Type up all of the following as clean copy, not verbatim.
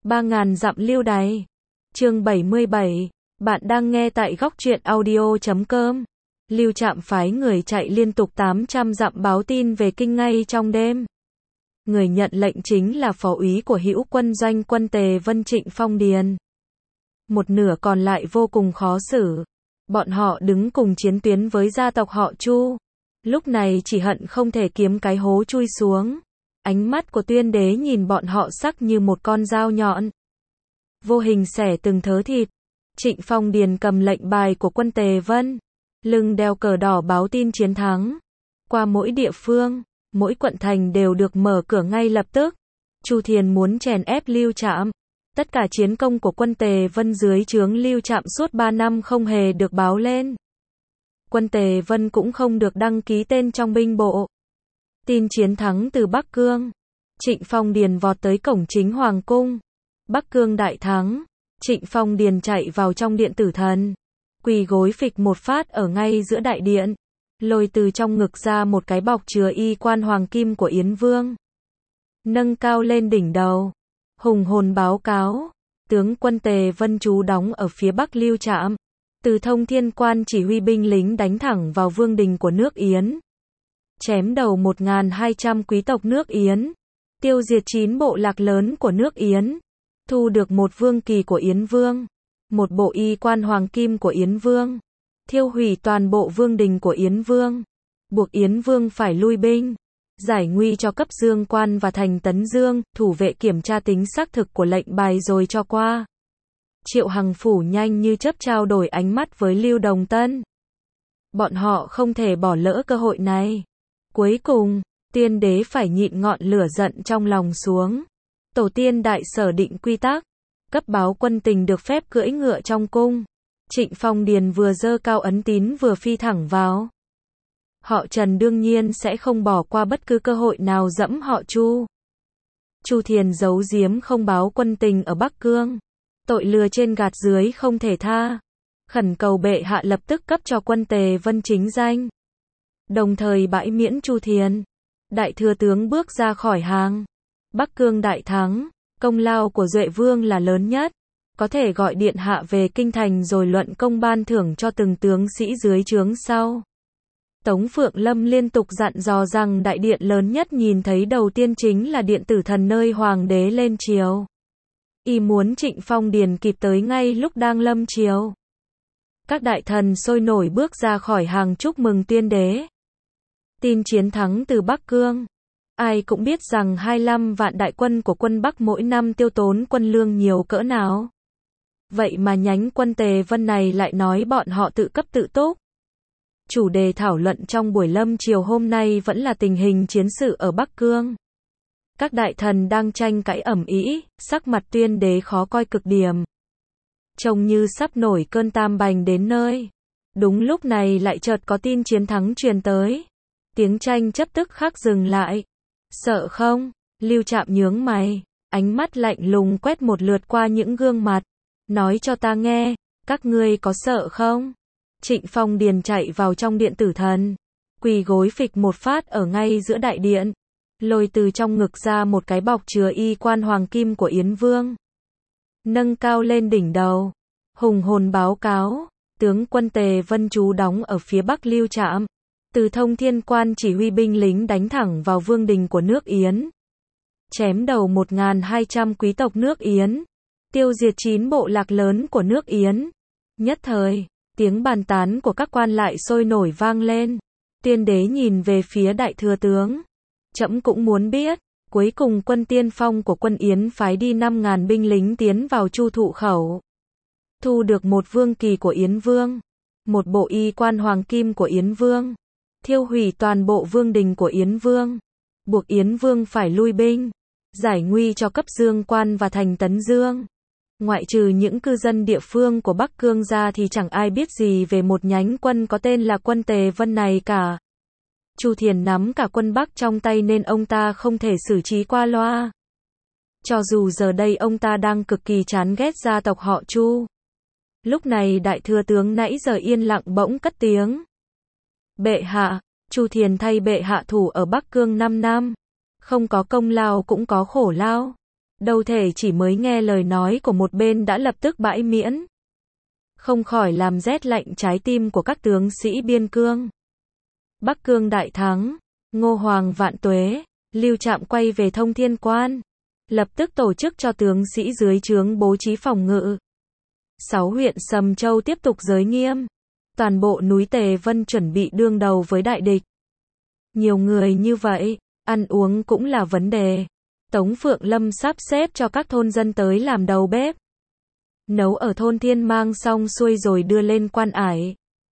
3000 dặm lưu đày. Chương 77. Bạn đang nghe tại góc truyện audio.com. Lưu Trạm phái người chạy liên tục 800 dặm báo tin về kinh ngay trong đêm. Người nhận lệnh chính là phó úy của Hữu Quân doanh quân Tề Vân Trịnh Phong Điền. Một nửa còn lại vô cùng khó xử. Bọn họ đứng cùng chiến tuyến với gia tộc họ Chu. Lúc này chỉ hận không thể kiếm cái hố chui xuống. Ánh mắt của Tuyên Đế nhìn bọn họ sắc như một con dao nhọn. Vô hình xẻ từng thớ thịt. Trịnh Phong Điền cầm lệnh bài của quân Tề Vân. Lưng đeo cờ đỏ báo tin chiến thắng. Qua mỗi địa phương, mỗi quận thành đều được mở cửa ngay lập tức. Chu Thiền muốn chèn ép Lưu Trạm. Tất cả chiến công của quân Tề Vân dưới trướng Lưu Trạm suốt 3 năm không hề được báo lên. Quân Tề Vân cũng không được đăng ký tên trong binh bộ. Tin chiến thắng từ Bắc Cương. Trịnh Phong Điền vọt tới cổng chính Hoàng cung. Bắc Cương đại thắng. Trịnh Phong Điền chạy vào trong điện tử thần. Quỳ gối phịch một phát ở ngay giữa đại điện. Lôi từ trong ngực ra một cái bọc chứa y quan hoàng kim của Yến Vương. Nâng cao lên đỉnh đầu. Hùng hồn báo cáo. Tướng quân Tề Vân trú đóng ở phía Bắc Lưu Trạm. Từ Thông Thiên Quan chỉ huy binh lính đánh thẳng vào vương đình của nước Yến. Chém đầu 1200 quý tộc nước Yến. Tiêu diệt 9 bộ lạc lớn của nước Yến. Thu được một vương kỳ của Yến Vương. Một bộ y quan hoàng kim của Yến Vương. Thiêu hủy toàn bộ vương đình của Yến Vương. Buộc Yến Vương phải lui binh. Giải nguy cho cấp Dương Quan và thành Tấn Dương. Thủ vệ kiểm tra tính xác thực của lệnh bài rồi cho qua. Triệu Hằng Phủ nhanh như chớp trao đổi ánh mắt với Lưu Đồng Tân. Bọn họ không thể bỏ lỡ cơ hội này. Cuối cùng, Tiên Đế phải nhịn ngọn lửa giận trong lòng xuống. Tổ tiên đại sở định quy tắc. Cấp báo quân tình được phép cưỡi ngựa trong cung. Trịnh Phong Điền vừa giơ cao ấn tín vừa phi thẳng vào. Họ Trần đương nhiên sẽ không bỏ qua bất cứ cơ hội nào dẫm họ Chu. Chu Thiền giấu giếm không báo quân tình ở Bắc Cương. Tội lừa trên gạt dưới không thể tha. Khẩn cầu bệ hạ lập tức cấp cho quân Tề Vân chính danh. Đồng thời bãi miễn Chu Thiền. Đại thừa tướng bước ra khỏi hàng. Bắc Cương đại thắng. Công lao của Duệ Vương là lớn nhất. Có thể gọi điện hạ về kinh thành rồi luận công ban thưởng cho từng tướng sĩ dưới trướng sau. Tống Phượng Lâm liên tục dặn dò rằng đại điện lớn nhất nhìn thấy đầu tiên chính là điện tử thần nơi hoàng đế lên triều. Y muốn Trịnh Phong Điền kịp tới ngay lúc đang lâm triều. Các đại thần sôi nổi bước ra khỏi hàng chúc mừng Tuyên Đế. Tin chiến thắng từ Bắc Cương. Ai cũng biết rằng 25 vạn đại quân của quân Bắc mỗi năm tiêu tốn quân lương nhiều cỡ nào. Vậy mà nhánh quân Tề Vân này lại nói bọn họ tự cấp tự túc. Chủ đề thảo luận trong buổi lâm chiều hôm nay vẫn là tình hình chiến sự ở Bắc Cương. Các đại thần đang tranh cãi ầm ĩ, sắc mặt Tuyên Đế khó coi cực điểm. Trông như sắp nổi cơn tam bành đến nơi. Đúng lúc này lại chợt có tin chiến thắng truyền tới. Tiếng tranh chấp tức khắc dừng lại. Sợ không? Lưu Trạm nhướng mày, ánh mắt lạnh lùng quét một lượt qua những gương mặt. Nói cho ta nghe, các ngươi có sợ không? Trịnh Phong Điền chạy vào trong điện tử thần. Quỳ gối phịch một phát ở ngay giữa đại điện. Lôi từ trong ngực ra một cái bọc chứa y quan hoàng kim của Yến Vương. Nâng cao lên đỉnh đầu. Hùng hồn báo cáo. Tướng quân Tề Vân trú đóng ở phía Bắc Lưu Trạm. Từ Thông Thiên Quan chỉ huy binh lính đánh thẳng vào vương đình của nước Yến. Chém đầu 1200 quý tộc nước Yến. Tiêu diệt 9 bộ lạc lớn của nước Yến. Nhất thời, tiếng bàn tán của các quan lại sôi nổi vang lên. Tuyên Đế nhìn về phía đại thừa tướng. Trẫm cũng muốn biết. Cuối cùng quân tiên phong của quân Yến phái đi 5000 binh lính tiến vào Chu Thụ Khẩu. Thu được một vương kỳ của Yến Vương. Một bộ y quan hoàng kim của Yến Vương. Thiêu hủy toàn bộ vương đình của Yến Vương. Buộc Yến Vương phải lui binh. Giải nguy cho cấp Dương Quan và thành Tấn Dương. Ngoại trừ những cư dân địa phương của Bắc Cương ra thì chẳng ai biết gì về một nhánh quân có tên là quân Tề Vân này cả. Chu Thiền nắm cả quân Bắc trong tay nên ông ta không thể xử trí qua loa. Cho dù giờ đây ông ta đang cực kỳ chán ghét gia tộc họ Chu. Lúc này đại thừa tướng nãy giờ yên lặng bỗng cất tiếng. Bệ hạ, Chu Thiền thay bệ hạ thủ ở Bắc Cương 5 năm. Không có công lao cũng có khổ lao. đâu thể chỉ mới nghe lời nói của một bên đã lập tức bãi miễn. Không khỏi làm rét lạnh trái tim của các tướng sĩ biên cương. Bắc Cương đại thắng, Ngô Hoàng vạn tuế, Lưu Trạm quay về Thông Thiên Quan, lập tức tổ chức cho tướng sĩ dưới trướng bố trí phòng ngự. 6 huyện Sầm Châu tiếp tục giới nghiêm, toàn bộ núi Tề Vân chuẩn bị đương đầu với đại địch. Nhiều người như vậy, ăn uống cũng là vấn đề. Tống Phượng Lâm sắp xếp cho các thôn dân tới làm đầu bếp. Nấu ở thôn Thiên Mang xong xuôi rồi đưa lên quan ải.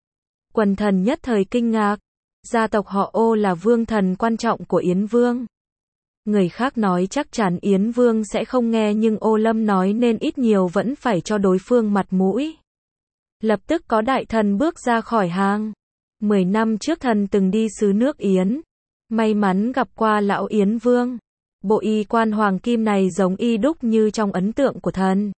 Quần thần nhất thời kinh ngạc. Gia tộc họ Ô là vương thần quan trọng của Yến Vương. Người khác nói chắc chắn Yến Vương sẽ không nghe nhưng Ô Lâm nói nên ít nhiều vẫn phải cho đối phương mặt mũi. Lập tức có đại thần bước ra khỏi hàng. 10 năm trước thần từng đi xứ nước Yến. May mắn gặp qua lão Yến Vương. Bộ y quan hoàng kim này giống y đúc như trong ấn tượng của thần.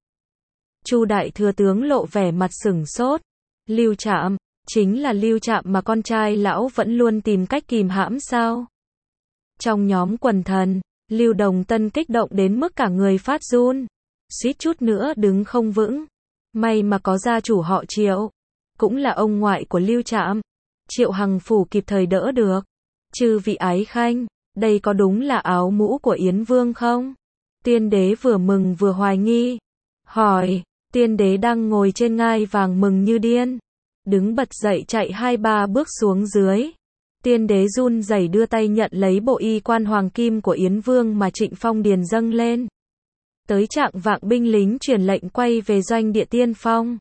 Chu đại thừa tướng lộ vẻ mặt sửng sốt. Lưu Trạm, chính là Lưu Trạm mà con trai lão vẫn luôn tìm cách kìm hãm sao? Trong nhóm quần thần, Lưu Đồng Tân kích động đến mức cả người phát run, suýt chút nữa đứng không vững. May mà có gia chủ họ Triệu, cũng là ông ngoại của Lưu Trạm, Triệu Hằng Phủ kịp thời đỡ được. Chư vị ái khanh, đây có đúng là áo mũ của Yến Vương không? Tiên đế vừa mừng vừa hoài nghi. Hỏi, tiên đế đang ngồi trên ngai vàng mừng như điên. Đứng bật dậy chạy 2-3 bước xuống dưới. Tiên đế run rẩy đưa tay nhận lấy bộ y quan hoàng kim của Yến Vương mà Trịnh Phong Điền dâng lên. Tới trạng vạng binh lính truyền lệnh quay về doanh địa Tiên Phong.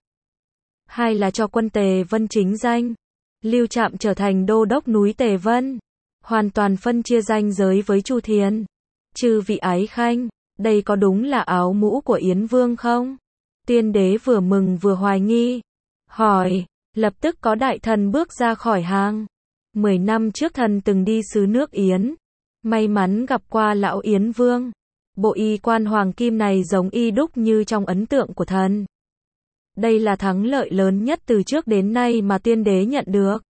Hai là cho quân Tề Vân chính danh. Lưu Trạm trở thành đô đốc núi Tề Vân. Hoàn toàn phân chia ranh giới với Chu Thiền. Chư vị ái khanh, đây có đúng là áo mũ của Yến Vương không? Tiên đế vừa mừng vừa hoài nghi. Hỏi, lập tức có đại thần bước ra khỏi hàng. 10 năm trước thần từng đi xứ nước Yến. May mắn gặp qua lão Yến Vương. Bộ y quan hoàng kim này giống y đúc như trong ấn tượng của thần. Đây là thắng lợi lớn nhất từ trước đến nay mà tiên đế nhận được.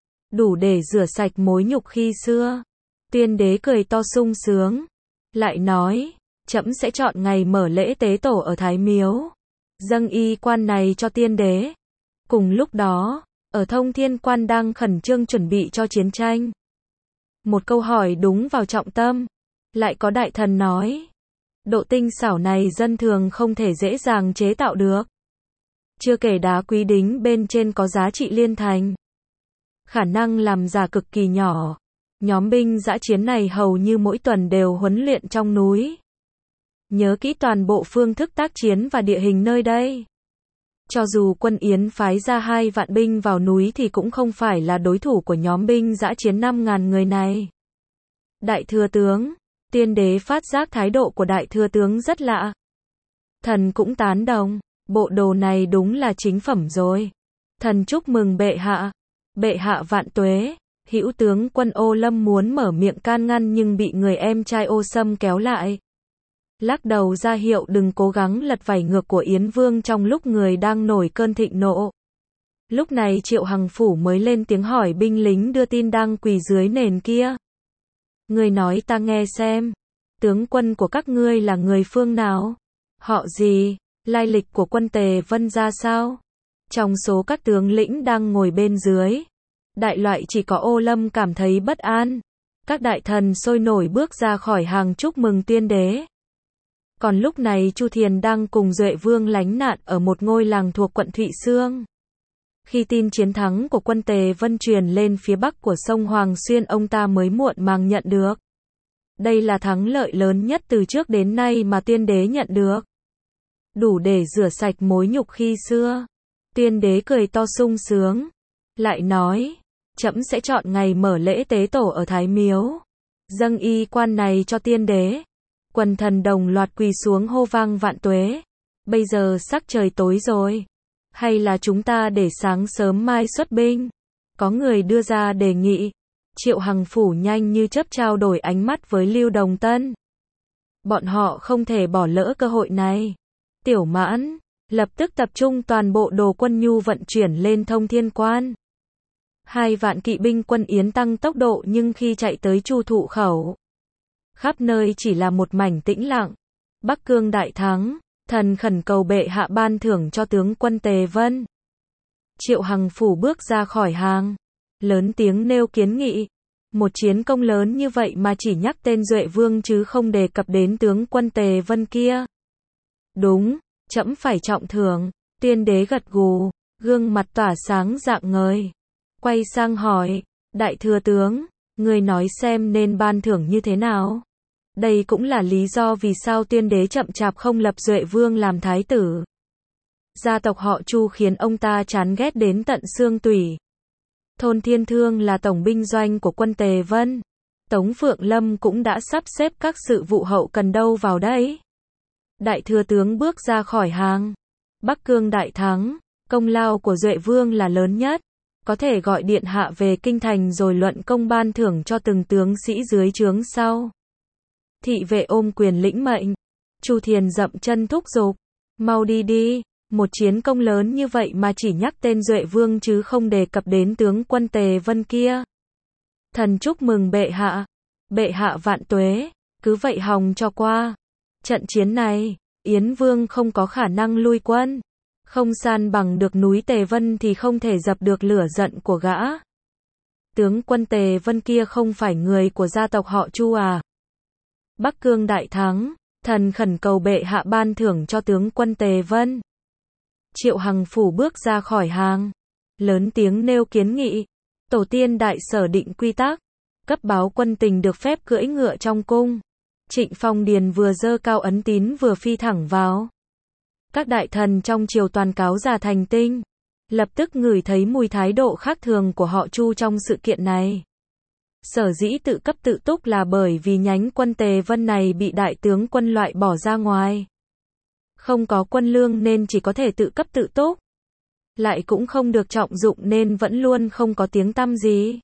Đủ để rửa sạch mối nhục khi xưa. Tiên đế cười to sung sướng. Lại nói, trẫm sẽ chọn ngày mở lễ tế tổ ở Thái Miếu. Dâng y quan này cho tiên đế. Cùng lúc đó, ở Thông Thiên Quan đang khẩn trương chuẩn bị cho chiến tranh. Một câu hỏi đúng vào trọng tâm. Lại có đại thần nói. Độ tinh xảo này dân thường không thể dễ dàng chế tạo được. Chưa kể đá quý đính bên trên có giá trị liên thành. Khả năng làm giả cực kỳ nhỏ. Nhóm binh dã chiến này hầu như mỗi tuần đều huấn luyện trong núi. Nhớ kỹ toàn bộ phương thức tác chiến và địa hình nơi đây. Cho dù quân Yến phái ra 2 vạn binh vào núi thì cũng không phải là đối thủ của nhóm binh dã chiến 5.000 người này. Đại thừa tướng, tiên đế phát giác thái độ của đại thừa tướng rất lạ. Thần cũng tán đồng, bộ đồ này đúng là chính phẩm rồi. Thần chúc mừng bệ hạ. Bệ hạ vạn tuế. Hữu tướng quân Ô Lâm muốn mở miệng can ngăn nhưng bị người em trai Ô Sâm kéo lại. Lắc đầu ra hiệu đừng cố gắng lật vảy ngược của Yến Vương trong lúc người đang nổi cơn thịnh nộ. Lúc này Triệu Hằng Phủ mới lên tiếng hỏi binh lính đưa tin đang quỳ dưới nền kia. Người nói ta nghe xem. Tướng quân của các ngươi là người phương nào? Họ gì? Lai lịch của quân Tề Vân ra sao? Trong số các tướng lĩnh đang ngồi bên dưới, đại loại chỉ có Ô Lâm cảm thấy bất an. Các đại thần sôi nổi bước ra khỏi hàng chúc mừng tiên đế. Còn lúc này Chu Thiền đang cùng Duệ Vương lánh nạn ở một ngôi làng thuộc quận Thụy Xương. Khi tin chiến thắng của quân Tề Vân truyền lên phía bắc của sông Hoàng Xuyên ông ta mới muộn màng nhận được. Đây là thắng lợi lớn nhất từ trước đến nay mà tiên đế nhận được. Đủ để rửa sạch mối nhục khi xưa. Tiên đế cười to sung sướng. Lại nói, trẫm sẽ chọn ngày mở lễ tế tổ ở Thái Miếu. Dâng y quan này cho tiên đế. Quần thần đồng loạt quỳ xuống hô vang vạn tuế. Bây giờ sắc trời tối rồi. Hay là chúng ta để sáng sớm mai xuất binh? Có người đưa ra đề nghị. Triệu Hằng Phủ nhanh như chớp trao đổi ánh mắt với Lưu Đồng Tân. Bọn họ không thể bỏ lỡ cơ hội này. Tiểu Mãn lập tức tập trung toàn bộ đồ quân nhu vận chuyển lên Thông Thiên Quan. 2 vạn kỵ binh quân Yến tăng tốc độ nhưng khi chạy tới Chu Thụ Khẩu, khắp nơi chỉ là một mảnh tĩnh lặng. Bắc Cương đại thắng, thần khẩn cầu bệ hạ ban thưởng cho tướng quân Tề Vân. Triệu Hằng phủ bước ra khỏi hàng, lớn tiếng nêu kiến nghị. Một chiến công lớn như vậy mà chỉ nhắc tên Duệ Vương chứ không đề cập đến tướng quân Tề Vân kia. Đúng, trẫm phải trọng thưởng. Tiên đế gật gù, gương mặt tỏa sáng rạng ngời. Quay sang hỏi, đại thừa tướng, người nói xem nên ban thưởng như thế nào? Đây cũng là lý do vì sao tiên đế chậm chạp không lập Duệ Vương làm thái tử. Gia tộc họ Chu khiến ông ta chán ghét đến tận xương tủy. Thôn Thiên Thương là tổng binh doanh của quân Tề Vân. Tống Phượng Lâm cũng đã sắp xếp các sự vụ hậu cần đâu vào đấy. Đại thừa tướng bước ra khỏi hàng. Bắc Cương đại thắng, công lao của Duệ Vương là lớn nhất. Có thể gọi điện hạ về kinh thành rồi luận công ban thưởng cho từng tướng sĩ dưới trướng sau. Thị vệ ôm quyền lĩnh mệnh. Chu Thiền dậm chân thúc giục. Mau đi đi, một chiến công lớn như vậy mà chỉ nhắc tên Duệ Vương chứ không đề cập đến tướng quân Tề Vân kia. Thần chúc mừng bệ hạ. Bệ hạ vạn tuế, cứ vậy hòng cho qua. Trận chiến này, Yến Vương không có khả năng lui quân. Không san bằng được núi Tề Vân thì không thể dập được lửa giận của gã. Tướng quân Tề Vân kia không phải người của gia tộc họ Chu à? Bắc Cương đại thắng, thần khẩn cầu bệ hạ ban thưởng cho tướng quân Tề Vân. Triệu Hằng phủ bước ra khỏi hàng, lớn tiếng nêu kiến nghị. Tổ tiên đại sở định quy tắc, cấp báo quân tình được phép cưỡi ngựa trong cung. Trịnh Phong Điền vừa giơ cao ấn tín vừa phi thẳng vào. Các đại thần trong triều toàn cáo già thành tinh, lập tức ngửi thấy mùi thái độ khác thường của họ Chu trong sự kiện này. Sở dĩ tự cấp tự túc là bởi vì nhánh quân Tề Vân này bị đại tướng quân loại bỏ ra ngoài. Không có quân lương nên chỉ có thể tự cấp tự túc. Lại cũng không được trọng dụng nên vẫn luôn không có tiếng tăm gì.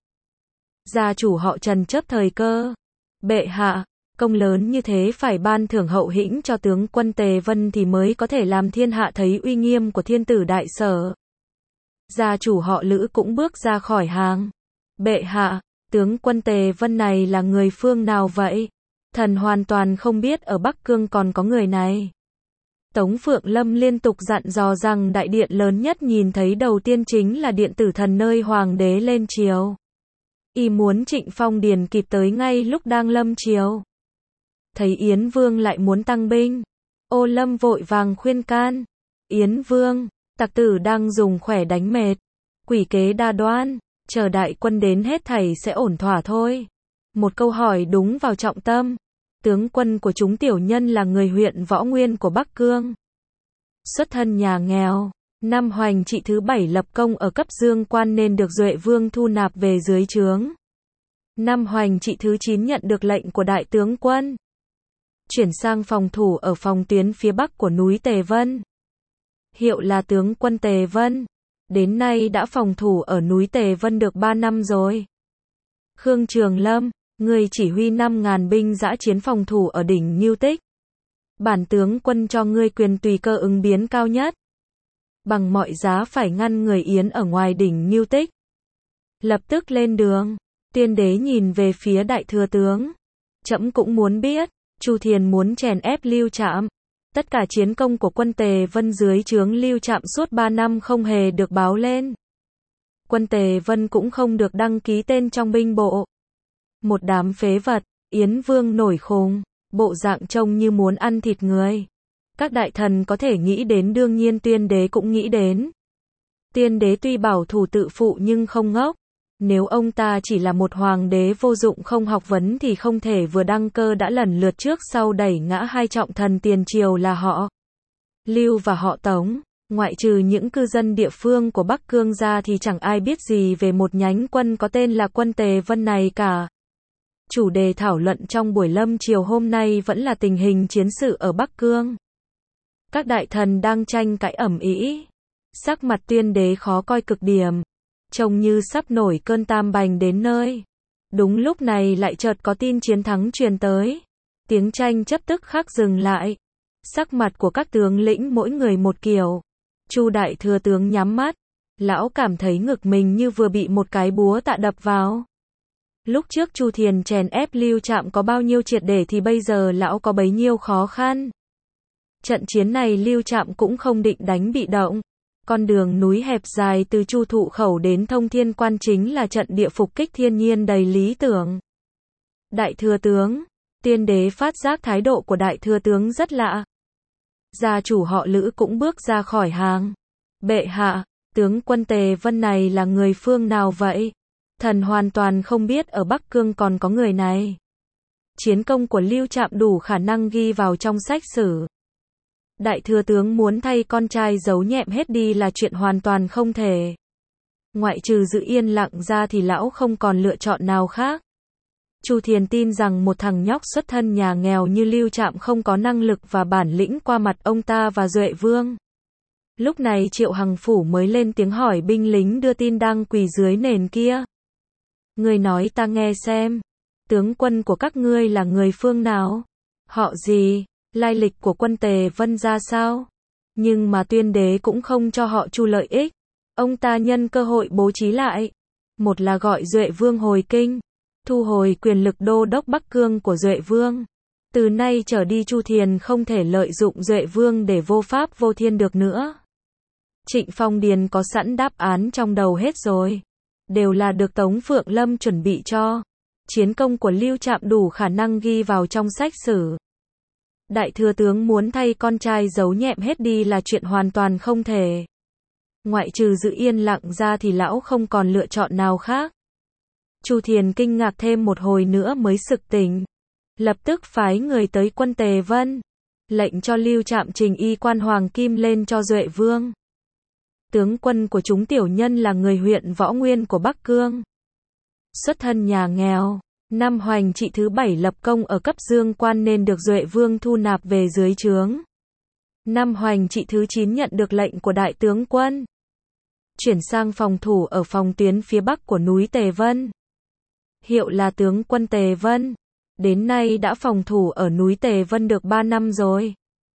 Gia chủ họ Trần chớp thời cơ. Bệ hạ, công lớn như thế phải ban thưởng hậu hĩnh cho tướng quân Tề Vân thì mới có thể làm thiên hạ thấy uy nghiêm của thiên tử đại sở. Gia chủ họ Lữ cũng bước ra khỏi hàng. Bệ hạ, tướng quân Tề Vân này là người phương nào vậy? Thần hoàn toàn không biết ở Bắc Cương còn có người này. Tống Phượng Lâm liên tục dặn dò rằng đại điện lớn nhất nhìn thấy đầu tiên chính là điện tử thần nơi hoàng đế lên triều. Y muốn Trịnh Phong Điền kịp tới ngay lúc đang lâm triều. Thấy Yến Vương lại muốn tăng binh, Ô Lâm vội vàng khuyên can. Yến Vương, tặc tử đang dùng khỏe đánh mệt, quỷ kế đa đoan, chờ đại quân đến hết thảy sẽ ổn thỏa thôi. Một câu hỏi đúng vào trọng tâm. Tướng quân của chúng tiểu nhân là người huyện Võ Nguyên của Bắc Cương. Xuất thân nhà nghèo, năm Hoành Trị thứ 7 lập công ở cấp dương quan nên được Duệ Vương thu nạp về dưới trướng. Năm Hoành Trị thứ 9 nhận được lệnh của đại tướng quân, chuyển sang phòng thủ ở phòng tuyến phía bắc của núi Tề Vân. Hiệu là tướng quân Tề Vân. Đến nay đã phòng thủ ở núi Tề Vân được 3 năm rồi. Khương Trường Lâm, người chỉ huy 5.000 binh dã chiến phòng thủ ở đỉnh Nhiêu Tích. Bản tướng quân cho ngươi quyền tùy cơ ứng biến cao nhất. Bằng mọi giá phải ngăn người Yến ở ngoài đỉnh Nhiêu Tích. Lập tức lên đường. Tiên đế nhìn về phía đại thừa tướng. Trẫm cũng muốn biết. Chu Thiền muốn chèn ép Lưu Trạm. Tất cả chiến công của quân Tề Vân dưới trướng Lưu Trạm suốt 3 năm không hề được báo lên. Quân Tề Vân cũng không được đăng ký tên trong binh bộ. Một đám phế vật. Yến Vương nổi khùng, bộ dạng trông như muốn ăn thịt người. Các đại thần có thể nghĩ đến, đương nhiên tiên đế cũng nghĩ đến. Tiên đế tuy bảo thủ tự phụ nhưng không ngốc. Nếu ông ta chỉ là một hoàng đế vô dụng không học vấn thì không thể vừa đăng cơ đã lần lượt trước sau đẩy ngã hai trọng thần tiền triều là họ Lưu và họ Tống. Ngoại trừ những cư dân địa phương của Bắc Cương ra thì chẳng ai biết gì về một nhánh quân có tên là quân Tề Vân này cả. Chủ đề thảo luận trong buổi lâm chiều hôm nay vẫn là tình hình chiến sự ở Bắc Cương. Các đại thần đang tranh cãi ầm ĩ. Sắc mặt tiên đế khó coi cực điểm. Trông như sắp nổi cơn tam bành đến nơi. Đúng lúc này lại chợt có tin chiến thắng truyền tới. Tiếng tranh chấp tức khắc dừng lại. Sắc mặt của các tướng lĩnh mỗi người một kiểu. Chu đại thừa tướng nhắm mắt. Lão cảm thấy ngực mình như vừa bị một cái búa tạ đập vào. Lúc trước Chu Thiền chèn ép Lưu Trạm có bao nhiêu triệt để thì bây giờ lão có bấy nhiêu khó khăn. Trận chiến này Lưu Trạm cũng không định đánh bị động. Con đường núi hẹp dài từ Chu Thụ Khẩu đến Thông Thiên Quan chính là trận địa phục kích thiên nhiên đầy lý tưởng. Đại thừa tướng, Tiên đế phát giác thái độ của đại thừa tướng rất lạ. Gia chủ họ Lữ cũng bước ra khỏi hàng. Bệ hạ, tướng quân Tề Vân này là người phương nào vậy? Thần hoàn toàn không biết ở Bắc Cương còn có người này. Chiến công của Lưu Trạm đủ khả năng ghi vào trong sách sử. Đại thừa tướng muốn thay con trai giấu nhẹm hết đi là chuyện hoàn toàn không thể. Ngoại trừ giữ yên lặng ra thì lão không còn lựa chọn nào khác. Chu Thiền tin rằng một thằng nhóc xuất thân nhà nghèo như Lưu Trạm không có năng lực và bản lĩnh qua mặt ông ta và Duệ Vương. Lúc này Triệu Hằng Phủ mới lên tiếng hỏi binh lính đưa tin đang quỳ dưới nền kia. Người nói ta nghe xem, tướng quân của các ngươi là người phương nào? Họ gì? Lai lịch của quân Tề Vân ra sao? Nhưng mà Tuyên đế cũng không cho họ Chu lợi ích. Ông ta nhân cơ hội bố trí lại. Một là gọi Duệ Vương hồi kinh, thu hồi quyền lực đô đốc Bắc Cương của Duệ Vương. Từ nay trở đi Chu Thiền không thể lợi dụng Duệ Vương để vô pháp vô thiên được nữa. Trịnh Phong Điền có sẵn đáp án trong đầu hết rồi. Đều là được Tống Phượng Lâm chuẩn bị cho. Chiến công của Lưu Trạm đủ khả năng ghi vào trong sách sử. Đại thừa tướng muốn thay con trai giấu nhẹm hết đi là chuyện hoàn toàn không thể. Ngoại trừ giữ yên lặng ra thì lão không còn lựa chọn nào khác. Chu Thiền kinh ngạc thêm một hồi nữa mới sực tỉnh. Lập tức phái người tới quân Tề Vân. Lệnh cho Lưu Trạm trình y quan hoàng kim lên cho Duệ Vương. Tướng quân của chúng tiểu nhân là người huyện Võ Nguyên của Bắc Cương. Xuất thân nhà nghèo. Năm Hoành Trị thứ 7 lập công ở cấp Dương Quan nên được Duệ Vương thu nạp về dưới trướng. Năm Hoành Trị thứ 9 nhận được lệnh của đại tướng quân. Chuyển sang phòng thủ ở phòng tuyến phía bắc của núi Tề Vân. Hiệu là tướng quân Tề Vân. Đến nay đã phòng thủ ở núi Tề Vân được 3 năm rồi.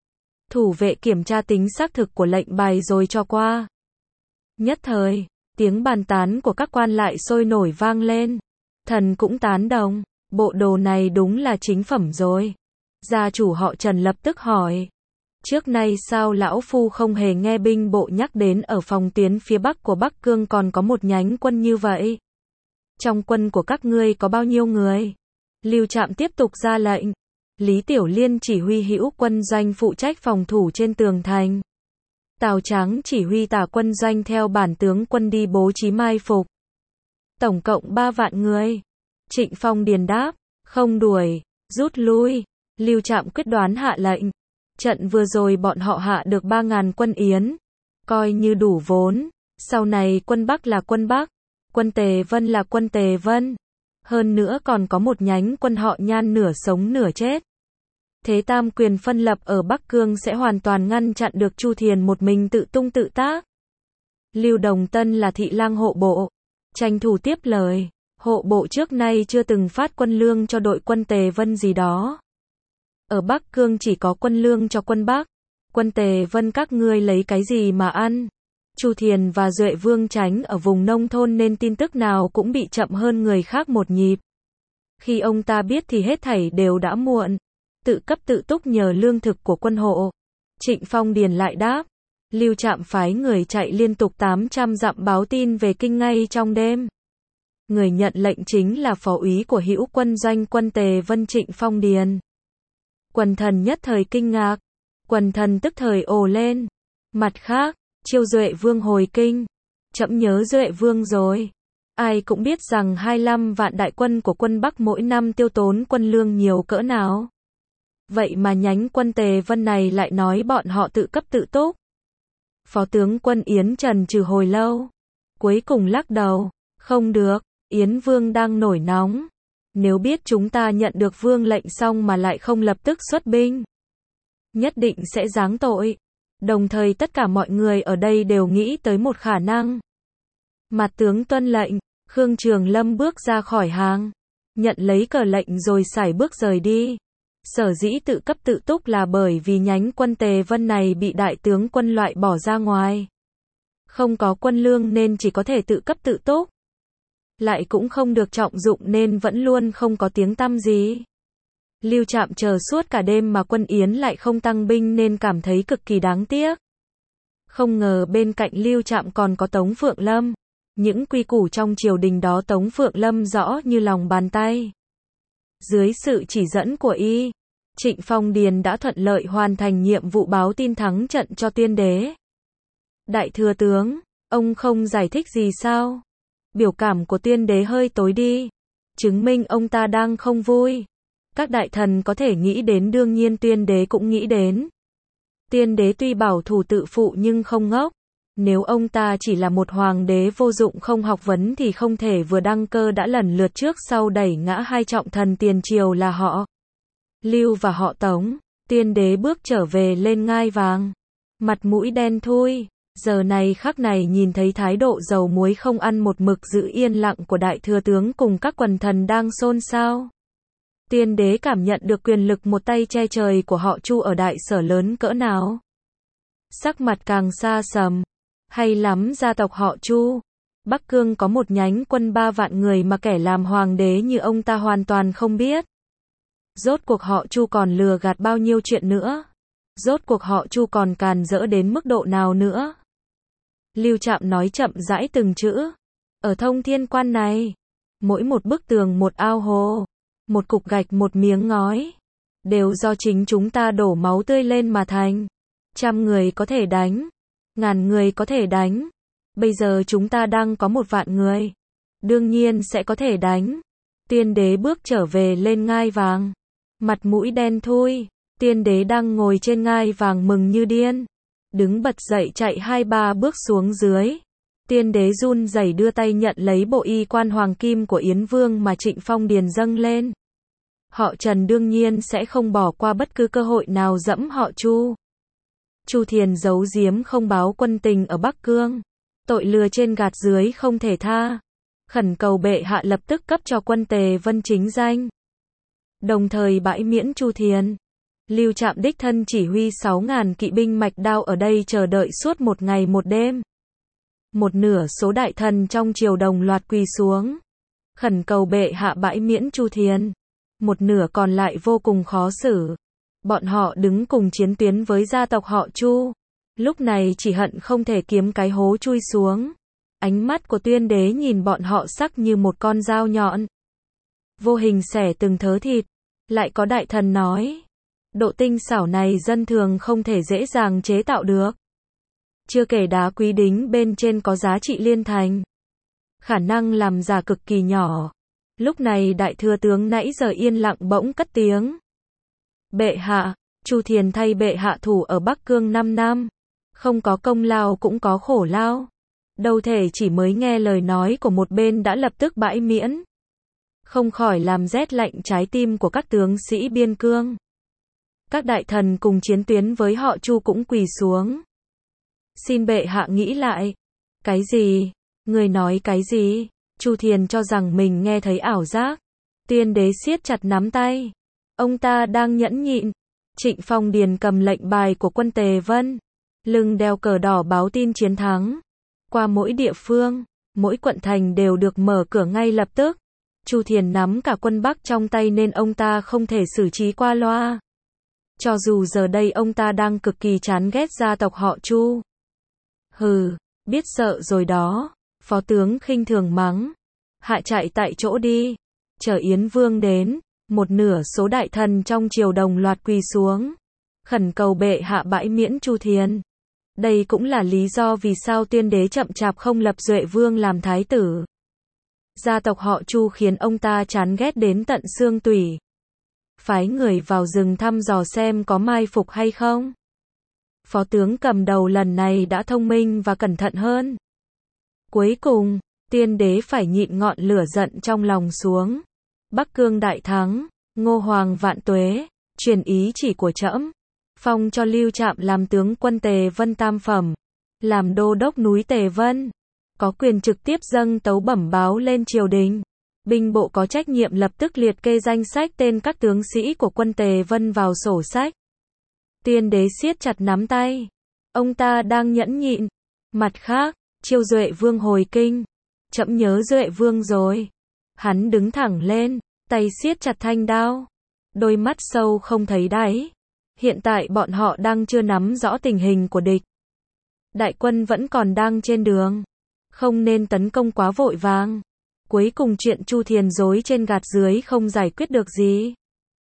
Thủ vệ kiểm tra tính xác thực của lệnh bài rồi cho qua. Nhất thời, tiếng bàn tán của các quan lại sôi nổi vang lên. Thần cũng tán đồng, bộ đồ này đúng là chính phẩm rồi. Gia chủ họ Trần lập tức hỏi. Trước nay sao lão phu không hề nghe binh bộ nhắc đến ở phòng tuyến phía bắc của Bắc Cương còn có một nhánh quân như vậy? Trong quân của các ngươi có bao nhiêu người? Lưu Trạm tiếp tục ra lệnh. Lý Tiểu Liên chỉ huy hữu quân doanh phụ trách phòng thủ trên tường thành. Tào Tráng chỉ huy tả quân doanh theo bản tướng quân đi bố trí mai phục. Tổng cộng 3 vạn người. Trịnh Phong Điền đáp, không đuổi, rút lui. Lưu Trạm quyết đoán hạ lệnh. Trận vừa rồi bọn họ hạ được 3.000 quân Yến. Coi như đủ vốn. Sau này quân Bắc là quân Bắc. Quân Tề Vân là quân Tề Vân. Hơn nữa còn có một nhánh quân họ Nhan nửa sống nửa chết. Thế tam quyền phân lập ở Bắc Cương sẽ hoàn toàn ngăn chặn được Chu Thiền một mình tự tung tự tác. Lưu Đồng Tân là thị lang hộ bộ. Tranh thủ tiếp lời. Hộ bộ trước nay chưa từng phát quân lương cho đội quân Tề Vân gì đó. Ở Bắc Cương chỉ có quân lương cho quân Bắc. Quân Tề Vân các ngươi lấy cái gì mà ăn? Chu Thiền và Duệ Vương tránh ở vùng nông thôn nên tin tức nào cũng bị chậm hơn người khác một nhịp. Khi ông ta biết thì hết thảy đều đã muộn. Tự cấp tự túc nhờ lương thực của quân hộ. Trịnh Phong Điền lại đáp. Lưu Trạm phái người chạy liên tục 800 dặm báo tin về kinh ngay trong đêm. Người nhận lệnh chính là phó úy của hữu quân doanh quân Tề Vân Trịnh Phong Điền. Quần thần nhất thời kinh ngạc. Quần thần tức thời ồ lên. Mặt khác, chiêu Duệ Vương hồi kinh. Trẫm nhớ Duệ Vương rồi. Ai cũng biết rằng 25 vạn đại quân của quân Bắc mỗi năm tiêu tốn quân lương nhiều cỡ nào. Vậy mà nhánh quân Tề Vân này lại nói bọn họ tự cấp tự túc. Phó tướng quân Yến trần trừ hồi lâu. Cuối cùng lắc đầu. Không được, Yến Vương đang nổi nóng. Nếu biết chúng ta nhận được Vương lệnh xong mà lại không lập tức xuất binh, nhất định sẽ giáng tội. Đồng thời tất cả mọi người ở đây đều nghĩ tới một khả năng. Mặt tướng tuân lệnh. Khương Trường Lâm bước ra khỏi hàng. Nhận lấy cờ lệnh rồi sải bước rời đi. Sở dĩ tự cấp tự túc là bởi vì nhánh quân Tề Vân này bị đại tướng quân loại bỏ ra ngoài. Không có quân lương nên chỉ có thể tự cấp tự túc. Lại cũng không được trọng dụng nên vẫn luôn không có tiếng tăm gì. Lưu Trạm chờ suốt cả đêm mà quân Yến lại không tăng binh nên cảm thấy cực kỳ đáng tiếc. Không ngờ bên cạnh Lưu Trạm còn có Tống Phượng Lâm. Những quy củ trong triều đình đó Tống Phượng Lâm rõ như lòng bàn tay. Dưới sự chỉ dẫn của y, Trịnh Phong Điền đã thuận lợi hoàn thành nhiệm vụ báo tin thắng trận cho Tuyên đế. Đại thừa tướng, ông không giải thích gì sao? Biểu cảm của Tuyên đế hơi tối đi, chứng minh ông ta đang không vui. Các đại thần có thể nghĩ đến đương nhiên Tuyên đế cũng nghĩ đến. Tuyên đế tuy bảo thủ tự phụ nhưng không ngốc. Nếu ông ta chỉ là một hoàng đế vô dụng không học vấn thì không thể vừa đăng cơ đã lần lượt trước sau đẩy ngã hai trọng thần tiền triều là họ Lưu và họ Tống. Tuyên đế bước trở về lên ngai vàng. Mặt mũi đen thui. Giờ này khắc này nhìn thấy thái độ dầu muối không ăn một mực giữ yên lặng của đại thừa tướng cùng các quần thần đang xôn xao. Tuyên đế cảm nhận được quyền lực một tay che trời của họ Chu ở đại sở lớn cỡ nào. Sắc mặt càng xa sầm. Hay lắm gia tộc họ Chu. Bắc Cương có một nhánh quân 3 vạn người mà kẻ làm hoàng đế như ông ta hoàn toàn không biết. Rốt cuộc họ Chu còn lừa gạt bao nhiêu chuyện nữa? Rốt cuộc họ Chu còn càn rỡ đến mức độ nào nữa? Lưu Trạm nói chậm rãi từng chữ. Ở Thông Thiên Quan này, mỗi một bức tường một ao hồ, một cục gạch một miếng ngói, đều do chính chúng ta đổ máu tươi lên mà thành. 100 người có thể đánh, 1000 người có thể đánh. Bây giờ chúng ta đang có 1 vạn người. Đương nhiên sẽ có thể đánh. Tuyên đế bước trở về lên ngai vàng. Mặt mũi đen thui. Tuyên đế đang ngồi trên ngai vàng mừng như điên. Đứng bật dậy chạy 2-3 bước xuống dưới. Tuyên đế run rẩy đưa tay nhận lấy bộ y quan hoàng kim của Yến Vương mà Trịnh Phong Điền dâng lên. Họ Trần đương nhiên sẽ không bỏ qua bất cứ cơ hội nào dẫm họ Chu. Chu Thiền giấu giếm không báo quân tình ở Bắc Cương. Tội lừa trên gạt dưới không thể tha. Khẩn cầu bệ hạ lập tức cấp cho quân Tề Vân chính danh. Đồng thời bãi miễn Chu Thiền. Lưu Trạm đích thân chỉ huy 6.000 kỵ binh mạch đao ở đây chờ đợi suốt 1 ngày 1 đêm. Một nửa số đại thần trong triều đồng loạt quỳ xuống. Khẩn cầu bệ hạ bãi miễn Chu Thiền. Một nửa còn lại vô cùng khó xử. Bọn họ đứng cùng chiến tuyến với gia tộc họ Chu. Lúc này chỉ hận không thể kiếm cái hố chui xuống. Ánh mắt của Tuyên đế nhìn bọn họ sắc như một con dao nhọn. Vô hình xẻ từng thớ thịt. Lại có đại thần nói. Độ tinh xảo này dân thường không thể dễ dàng chế tạo được. Chưa kể đá quý đính bên trên có giá trị liên thành. Khả năng làm giả cực kỳ nhỏ. Lúc này đại thừa tướng nãy giờ yên lặng bỗng cất tiếng. Bệ hạ, Chu Thiền thay bệ hạ thủ ở Bắc Cương 5 năm. Không có công lao cũng có khổ lao. Đâu thể chỉ mới nghe lời nói của một bên đã lập tức bãi miễn. Không khỏi làm rét lạnh trái tim của các tướng sĩ biên cương. Các đại thần cùng chiến tuyến với họ Chu cũng quỳ xuống. Xin bệ hạ nghĩ lại. Cái gì? Người nói cái gì? Chu Thiền cho rằng mình nghe thấy ảo giác. Tuyên đế siết chặt nắm tay. Ông ta đang nhẫn nhịn. Trịnh Phong Điền cầm lệnh bài của quân Tề Vân. Lưng đeo cờ đỏ báo tin chiến thắng. Qua mỗi địa phương, mỗi quận thành đều được mở cửa ngay lập tức. Chu Thiền nắm cả quân Bắc trong tay nên ông ta không thể xử trí qua loa. Cho dù giờ đây ông ta đang cực kỳ chán ghét gia tộc họ Chu. Hừ, biết sợ rồi đó. Phó tướng khinh thường mắng. Hạ chạy tại chỗ đi. Chờ Yến Vương đến. Một nửa số đại thần trong triều đồng loạt quỳ xuống. Khẩn cầu bệ hạ bãi miễn Chu Thiền. Đây cũng là lý do vì sao Tuyên đế chậm chạp không lập Duệ Vương làm thái tử. Gia tộc họ Chu khiến ông ta chán ghét đến tận xương tủy. Phái người vào rừng thăm dò xem có mai phục hay không. Phó tướng cầm đầu lần này đã thông minh và cẩn thận hơn. Cuối cùng, Tuyên đế phải nhịn ngọn lửa giận trong lòng xuống. Bắc Cương đại thắng, Ngô Hoàng vạn tuế, truyền ý chỉ của trẫm, phong cho Lưu Trạm làm tướng quân Tề Vân tam phẩm, làm đô đốc núi Tề Vân, có quyền trực tiếp dâng tấu bẩm báo lên triều đình. Binh bộ có trách nhiệm lập tức liệt kê danh sách tên các tướng sĩ của quân Tề Vân vào sổ sách. Tuyên đế siết chặt nắm tay. Ông ta đang nhẫn nhịn. Mặt khác, Chiêu Duệ Vương hồi kinh. Trẫm nhớ Duệ Vương rồi. Hắn đứng thẳng lên, tay siết chặt thanh đao. đôi mắt sâu không thấy đáy. Hiện tại bọn họ đang chưa nắm rõ tình hình của địch. Đại quân vẫn còn đang trên đường. Không nên tấn công quá vội vàng. Cuối cùng chuyện Chu Thiền dối trên gạt dưới không giải quyết được gì.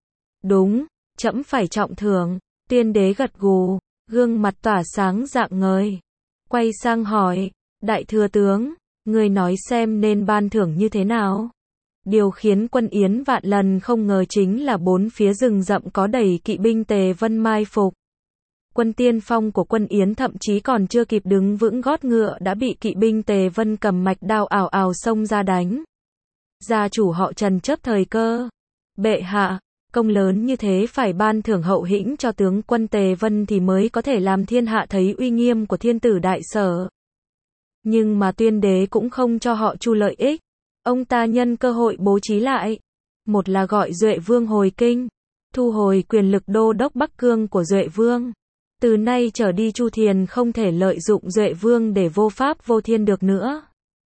Đúng, trẫm phải trọng thưởng. Tiên đế gật gù, gương mặt tỏa sáng rạng ngời. Quay sang hỏi, đại thừa tướng, người nói xem nên ban thưởng như thế nào? Điều khiến quân Yến vạn lần không ngờ chính là bốn phía rừng rậm có đầy kỵ binh Tề Vân mai phục. Quân tiên phong của quân Yến thậm chí còn chưa kịp đứng vững gót ngựa đã bị kỵ binh Tề Vân cầm mạch đao ào ào xông ra đánh. Gia chủ họ Trần chớp thời cơ. Bệ hạ, công lớn như thế phải ban thưởng hậu hĩnh cho tướng quân Tề Vân thì mới có thể làm thiên hạ thấy uy nghiêm của thiên tử đại sở. Nhưng mà tuyên đế cũng không cho họ Chu lợi ích. Ông ta nhân cơ hội bố trí lại. Một là gọi Duệ Vương hồi kinh, thu hồi quyền lực đô đốc Bắc Cương của Duệ Vương. Từ nay trở đi Chu Thiền không thể lợi dụng Duệ Vương để vô pháp vô thiên được nữa.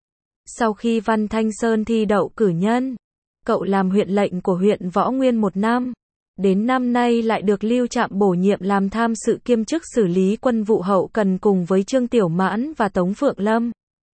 Sau khi Văn Thanh Sơn thi đậu cử nhân, cậu làm huyện lệnh của huyện Võ Nguyên 1 năm. Đến năm nay lại được Lưu Trạm bổ nhiệm làm tham sự kiêm chức xử lý quân vụ hậu cần cùng với Trương Tiểu Mãn và Tống Phượng Lâm.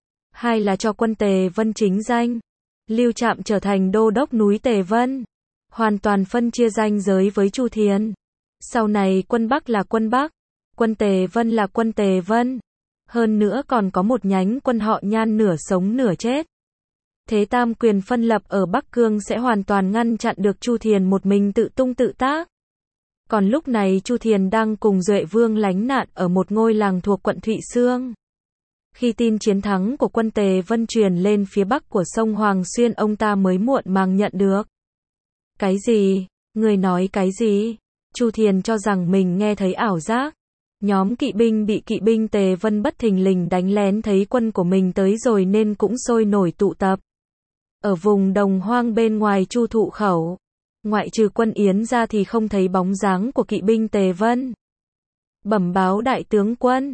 Hai là cho quân Tề Vân chính danh. Lưu Trạm trở thành đô đốc núi Tề Vân. Hoàn toàn phân chia ranh giới với Chu Thiền. Sau này quân Bắc là quân Bắc, quân Tề Vân là quân Tề Vân. Hơn nữa còn có một nhánh quân họ Nhan nửa sống nửa chết. Thế tam quyền phân lập ở Bắc Cương sẽ hoàn toàn ngăn chặn được Chu Thiền một mình tự tung tự tác. Còn lúc này Chu Thiền đang cùng Duệ Vương lánh nạn ở một ngôi làng thuộc quận Thụy Xương. Khi tin chiến thắng của quân Tề Vân truyền lên phía bắc của sông Hoàng Xuyên ông ta mới muộn màng nhận được. Cái gì? Người nói cái gì? Chu Thiền cho rằng mình nghe thấy ảo giác. Nhóm kỵ binh bị kỵ binh Tề Vân bất thình lình đánh lén thấy quân của mình tới rồi nên cũng sôi nổi tụ tập. Ở vùng đồng hoang bên ngoài Chu Thụ Khẩu, ngoại trừ quân Yến ra thì không thấy bóng dáng của kỵ binh Tề Vân. Bẩm báo đại tướng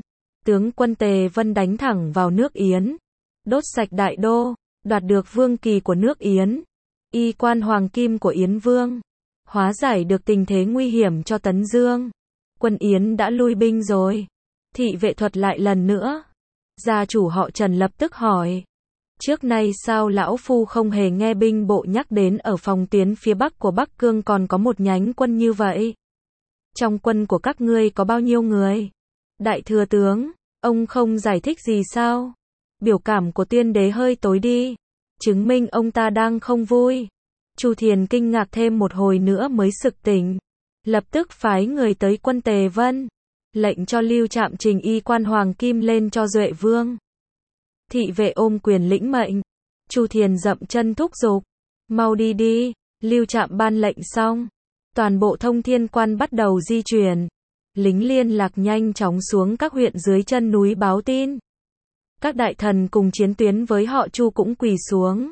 quân Tề Vân đánh thẳng vào nước Yến, đốt sạch đại đô, đoạt được vương kỳ của nước Yến, y quan hoàng kim của Yến Vương, hóa giải được tình thế nguy hiểm cho Tấn Dương. Quân Yến đã lui binh rồi. Thị vệ thuật lại lần nữa. Gia chủ họ Trần lập tức hỏi. Trước nay sao lão phu không hề nghe binh bộ nhắc đến ở phòng tuyến phía bắc của Bắc Cương còn có một nhánh quân như vậy? Trong quân của các ngươi có bao nhiêu người? Đại thừa tướng, ông không giải thích gì sao? Biểu cảm của tiên đế hơi tối đi, chứng minh ông ta đang không vui. Chu Thiền kinh ngạc thêm một hồi nữa mới sực tỉnh. Lập tức phái người tới quân Tề Vân, lệnh cho Lưu Trạm trình y quan hoàng kim lên cho Duệ Vương. Thị vệ ôm quyền lĩnh mệnh. Chu Thiền dậm chân thúc giục. Mau đi đi. Lưu Trạm ban lệnh xong, toàn bộ thông thiên quan bắt đầu di chuyển. Lính liên lạc nhanh chóng xuống các huyện dưới chân núi báo tin. Các đại thần cùng chiến tuyến với họ Chu cũng quỳ xuống.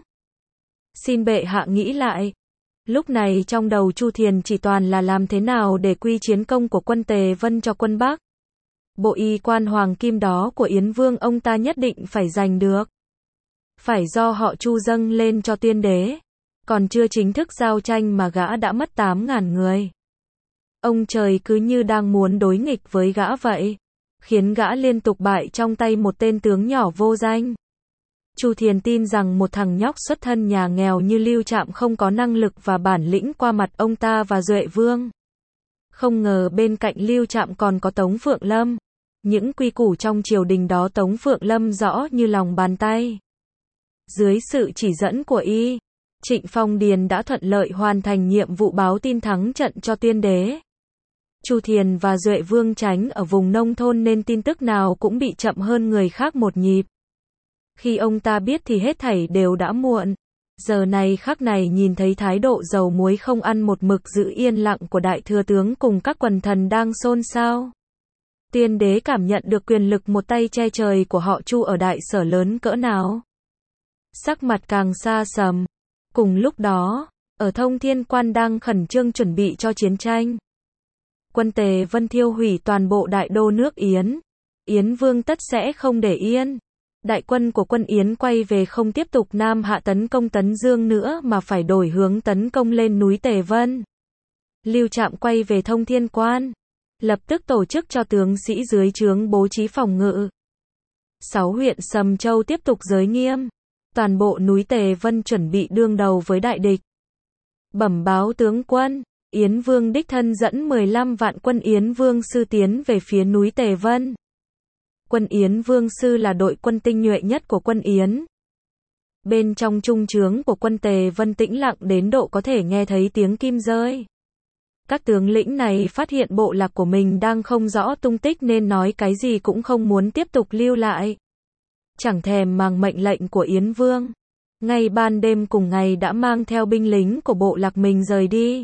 Xin bệ hạ nghĩ lại. Lúc này trong đầu Chu Thiền chỉ toàn là làm thế nào để quy chiến công của quân Tề Vân cho quân Bắc. Bộ y quan hoàng kim đó của Yến Vương ông ta nhất định phải giành được. Phải do họ Chu dâng lên cho tiên đế. Còn chưa chính thức giao tranh mà gã đã mất 8.000 người. Ông trời cứ như đang muốn đối nghịch với gã vậy. Khiến gã liên tục bại trong tay một tên tướng nhỏ vô danh. Chu Thiền tin rằng một thằng nhóc xuất thân nhà nghèo như Lưu Trạm không có năng lực và bản lĩnh qua mặt ông ta và Duệ Vương. Không ngờ bên cạnh Lưu Trạm còn có Tống Phượng Lâm. Những quy củ trong triều đình đó Tống Phượng Lâm rõ như lòng bàn tay. Dưới sự chỉ dẫn của y, Trịnh Phong Điền đã thuận lợi hoàn thành nhiệm vụ báo tin thắng trận cho tiên đế. Chu Thiền và Duệ Vương tránh ở vùng nông thôn nên tin tức nào cũng bị chậm hơn người khác một nhịp. Khi ông ta biết thì hết thảy đều đã muộn. Giờ này khắc này nhìn thấy thái độ dầu muối không ăn một mực giữ yên lặng của đại thừa tướng cùng các quần thần đang xôn xao. Tiên đế cảm nhận được quyền lực một tay che trời của họ Chu ở đại sở lớn cỡ nào. Sắc mặt càng xa sầm. Cùng lúc đó, ở thông thiên quan đang khẩn trương chuẩn bị cho chiến tranh. Quân Tề Vân thiêu hủy toàn bộ đại đô nước Yến. Yến Vương tất sẽ không để yên. Đại quân của quân Yến quay về không tiếp tục nam hạ tấn công Tấn Dương nữa mà phải đổi hướng tấn công lên núi Tề Vân. Lưu Trạm quay về Thông Thiên Quan, lập tức tổ chức cho tướng sĩ dưới trướng bố trí phòng ngự. 6 huyện Sầm Châu tiếp tục giới nghiêm, toàn bộ núi Tề Vân chuẩn bị đương đầu với đại địch. Bẩm báo tướng quân, Yến Vương đích thân dẫn 15 vạn quân Yến Vương sư tiến về phía núi Tề Vân. Quân Yến Vương sư là đội quân tinh nhuệ nhất của quân Yến. Bên trong trung trướng của quân Tề Vân tĩnh lặng đến độ có thể nghe thấy tiếng kim rơi. Các tướng lĩnh này phát hiện bộ lạc của mình đang không rõ tung tích nên nói cái gì cũng không muốn tiếp tục lưu lại. Chẳng thèm mang mệnh lệnh của Yến Vương. Ngay ban đêm cùng ngày đã mang theo binh lính của bộ lạc mình rời đi.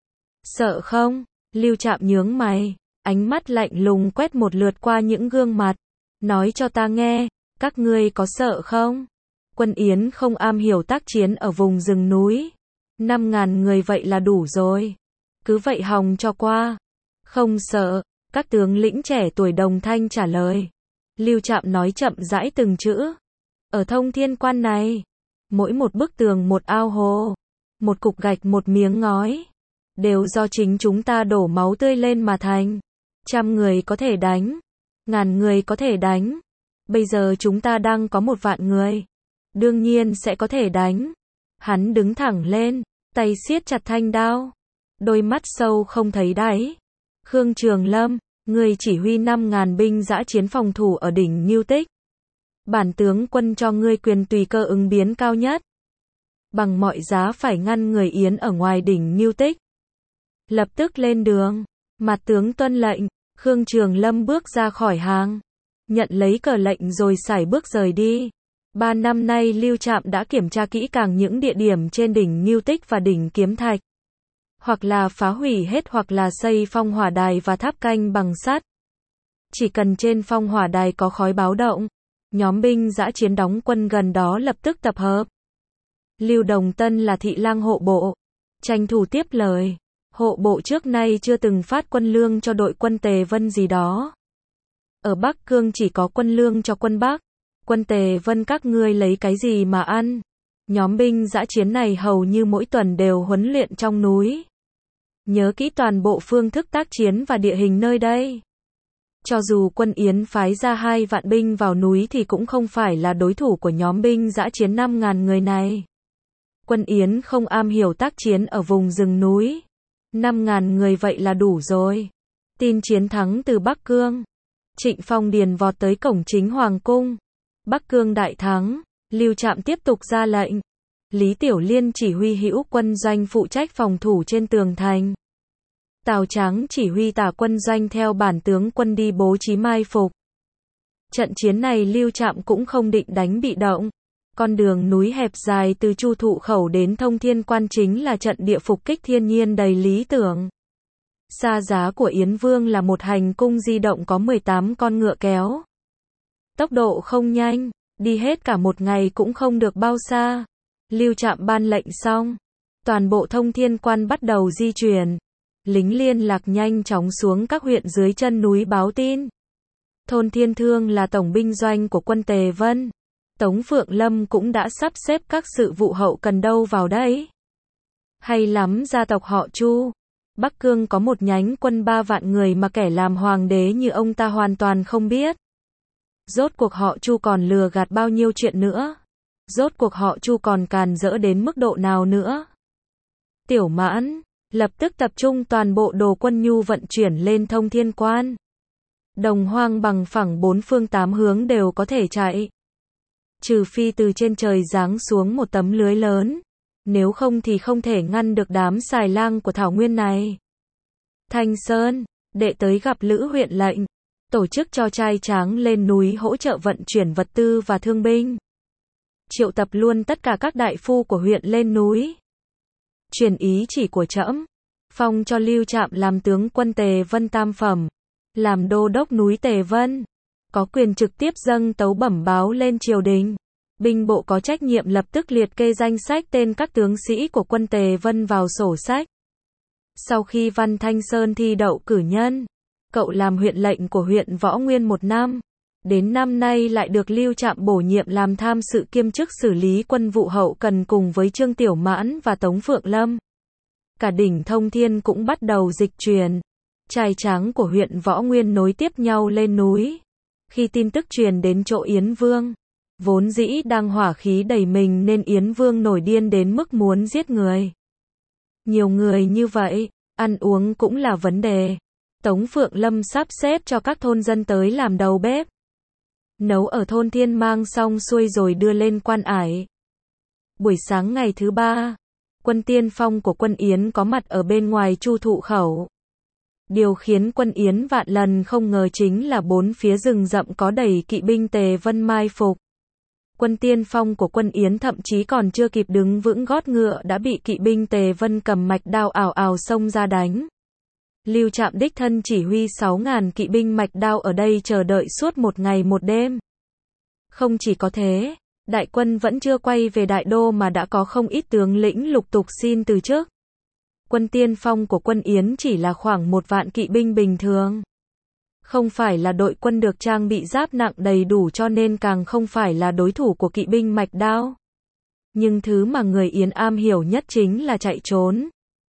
Sợ không? Lưu Trạm nhướng mày, ánh mắt lạnh lùng quét một lượt qua những gương mặt. Nói cho ta nghe, các ngươi có sợ không? Quân Yến không am hiểu tác chiến ở vùng rừng núi. 5.000 người vậy là đủ rồi. Cứ vậy hòng cho qua. Không sợ, các tướng lĩnh trẻ tuổi đồng thanh trả lời. Lưu Trạm nói chậm rãi từng chữ. Ở Thông Thiên Quan này, mỗi một bức tường một ao hồ, một cục gạch một miếng ngói, đều do chính chúng ta đổ máu tươi lên mà thành. 100 người có thể đánh, 1000 người có thể đánh. Bây giờ chúng ta đang có 1 vạn người. Đương nhiên sẽ có thể đánh. Hắn đứng thẳng lên, tay siết chặt thanh đao. Đôi mắt sâu không thấy đáy. Khương Trường Lâm, người chỉ huy 5.000 binh dã chiến phòng thủ ở đỉnh Ngưu Tích. Bản tướng quân cho ngươi quyền tùy cơ ứng biến cao nhất. Bằng mọi giá phải ngăn người Yến ở ngoài đỉnh Ngưu Tích. Lập tức lên đường. Mặt tướng tuân lệnh. Khương Trường Lâm bước ra khỏi hàng, nhận lấy cờ lệnh rồi sải bước rời đi. 3 năm nay Lưu Trạm đã kiểm tra kỹ càng những địa điểm trên đỉnh Ngưu Tích và đỉnh Kiếm Thạch. Hoặc là phá hủy hết hoặc là xây phong hỏa đài và tháp canh bằng sắt. Chỉ cần trên phong hỏa đài có khói báo động, nhóm binh dã chiến đóng quân gần đó lập tức tập hợp. Lưu Đồng Tân là thị lang hộ bộ, tranh thủ tiếp lời. Hộ bộ trước nay chưa từng phát quân lương cho đội quân Tề Vân gì đó. Ở Bắc Cương chỉ có quân lương cho quân Bắc. Quân Tề Vân các ngươi lấy cái gì mà ăn? Nhóm binh dã chiến này hầu như mỗi tuần đều huấn luyện trong núi. Nhớ kỹ toàn bộ phương thức tác chiến và địa hình nơi đây. Cho dù quân Yến phái ra 2 vạn binh vào núi thì cũng không phải là đối thủ của nhóm binh dã chiến 5.000 người này. Quân Yến không am hiểu tác chiến ở vùng rừng núi. 5.000 người vậy là đủ rồi. Tin chiến thắng từ Bắc Cương. Trịnh Phong Điền vọt tới cổng chính Hoàng cung. Bắc Cương đại thắng. Lưu Trạm tiếp tục ra lệnh. Lý Tiểu Liên chỉ huy hữu quân doanh phụ trách phòng thủ trên tường thành. Tào Tráng chỉ huy tả quân doanh theo bản tướng quân đi bố trí mai phục. Trận chiến này Lưu Trạm cũng không định đánh bị động. Con đường núi hẹp dài từ Chu Thụ Khẩu đến Thông Thiên Quan chính là trận địa phục kích thiên nhiên đầy lý tưởng. Xa giá của Yến Vương là một hành cung di động có 18 con ngựa kéo. Tốc độ không nhanh, đi hết cả một ngày cũng không được bao xa. Lưu Trạm ban lệnh xong, toàn bộ Thông Thiên Quan bắt đầu di chuyển. Lính liên lạc nhanh chóng xuống các huyện dưới chân núi báo tin. Thôn Thiên Thương là tổng binh doanh của quân Tề Vân. Tống Phượng Lâm cũng đã sắp xếp các sự vụ hậu cần đâu vào đấy. Hay lắm, gia tộc họ Chu. Bắc Cương có một nhánh quân 3 vạn người mà kẻ làm hoàng đế như ông ta hoàn toàn không biết. Rốt cuộc họ Chu còn lừa gạt bao nhiêu chuyện nữa? Rốt cuộc họ Chu còn càn rỡ đến mức độ nào nữa? Tiểu Mãn, lập tức tập trung toàn bộ đồ quân nhu vận chuyển lên Thông Thiên Quan. Đồng hoang bằng phẳng 4 phương 8 hướng đều có thể chạy. Trừ phi từ trên trời giáng xuống một tấm lưới lớn. Nếu không thì không thể ngăn được đám xài lang của Thảo Nguyên này. Thanh Sơn, đệ tới gặp Lữ huyện lệnh. Tổ chức cho trai tráng lên núi hỗ trợ vận chuyển vật tư và thương binh. Triệu tập luôn tất cả các đại phu của huyện lên núi. Truyền ý chỉ của trẫm, phong cho Lưu Trạm làm tướng quân Tề Vân tam phẩm, làm đô đốc núi Tề Vân, có quyền trực tiếp dâng tấu bẩm báo lên triều đình. Binh bộ có trách nhiệm lập tức liệt kê danh sách tên các tướng sĩ của quân Tề Vân vào sổ sách. Sau khi Văn Thanh Sơn thi đậu cử nhân, cậu làm huyện lệnh của huyện Võ Nguyên 1 năm. Đến năm nay lại được Lưu Trạm bổ nhiệm làm tham sự kiêm chức xử lý quân vụ hậu cần cùng với Trương Tiểu Mãn và Tống Phượng Lâm. cả đỉnh Thông Thiên cũng bắt đầu dịch chuyển. Trai tráng của huyện Võ Nguyên nối tiếp nhau lên núi. Khi tin tức truyền đến chỗ Yến Vương, vốn dĩ đang hỏa khí đầy mình nên Yến Vương nổi điên đến mức muốn giết người. Nhiều người như vậy, ăn uống cũng là vấn đề. Tống Phượng Lâm sắp xếp cho các thôn dân tới làm đầu bếp. Nấu ở thôn Thiên Mang xong xuôi rồi đưa lên Quan Ải. Buổi sáng ngày thứ 3, quân tiên phong của quân Yến có mặt ở bên ngoài Chu Thụ Khẩu. Điều khiến quân Yến vạn lần không ngờ chính là bốn phía rừng rậm có đầy kỵ binh Tề Vân mai phục. Quân tiên phong của quân Yến thậm chí còn chưa kịp đứng vững gót ngựa đã bị kỵ binh Tề Vân cầm mạch đao ào ào xông ra đánh. Lưu Trạm đích thân chỉ huy 6.000 kỵ binh mạch đao ở đây chờ đợi suốt một ngày một đêm. Không chỉ có thế, đại quân vẫn chưa quay về đại đô mà đã có không ít tướng lĩnh lục tục xin từ chức. Quân tiên phong của quân Yến chỉ là khoảng 1 vạn kỵ binh bình thường. Không phải là đội quân được trang bị giáp nặng đầy đủ cho nên càng không phải là đối thủ của kỵ binh mạch đao. Nhưng thứ mà người Yến am hiểu nhất chính là chạy trốn.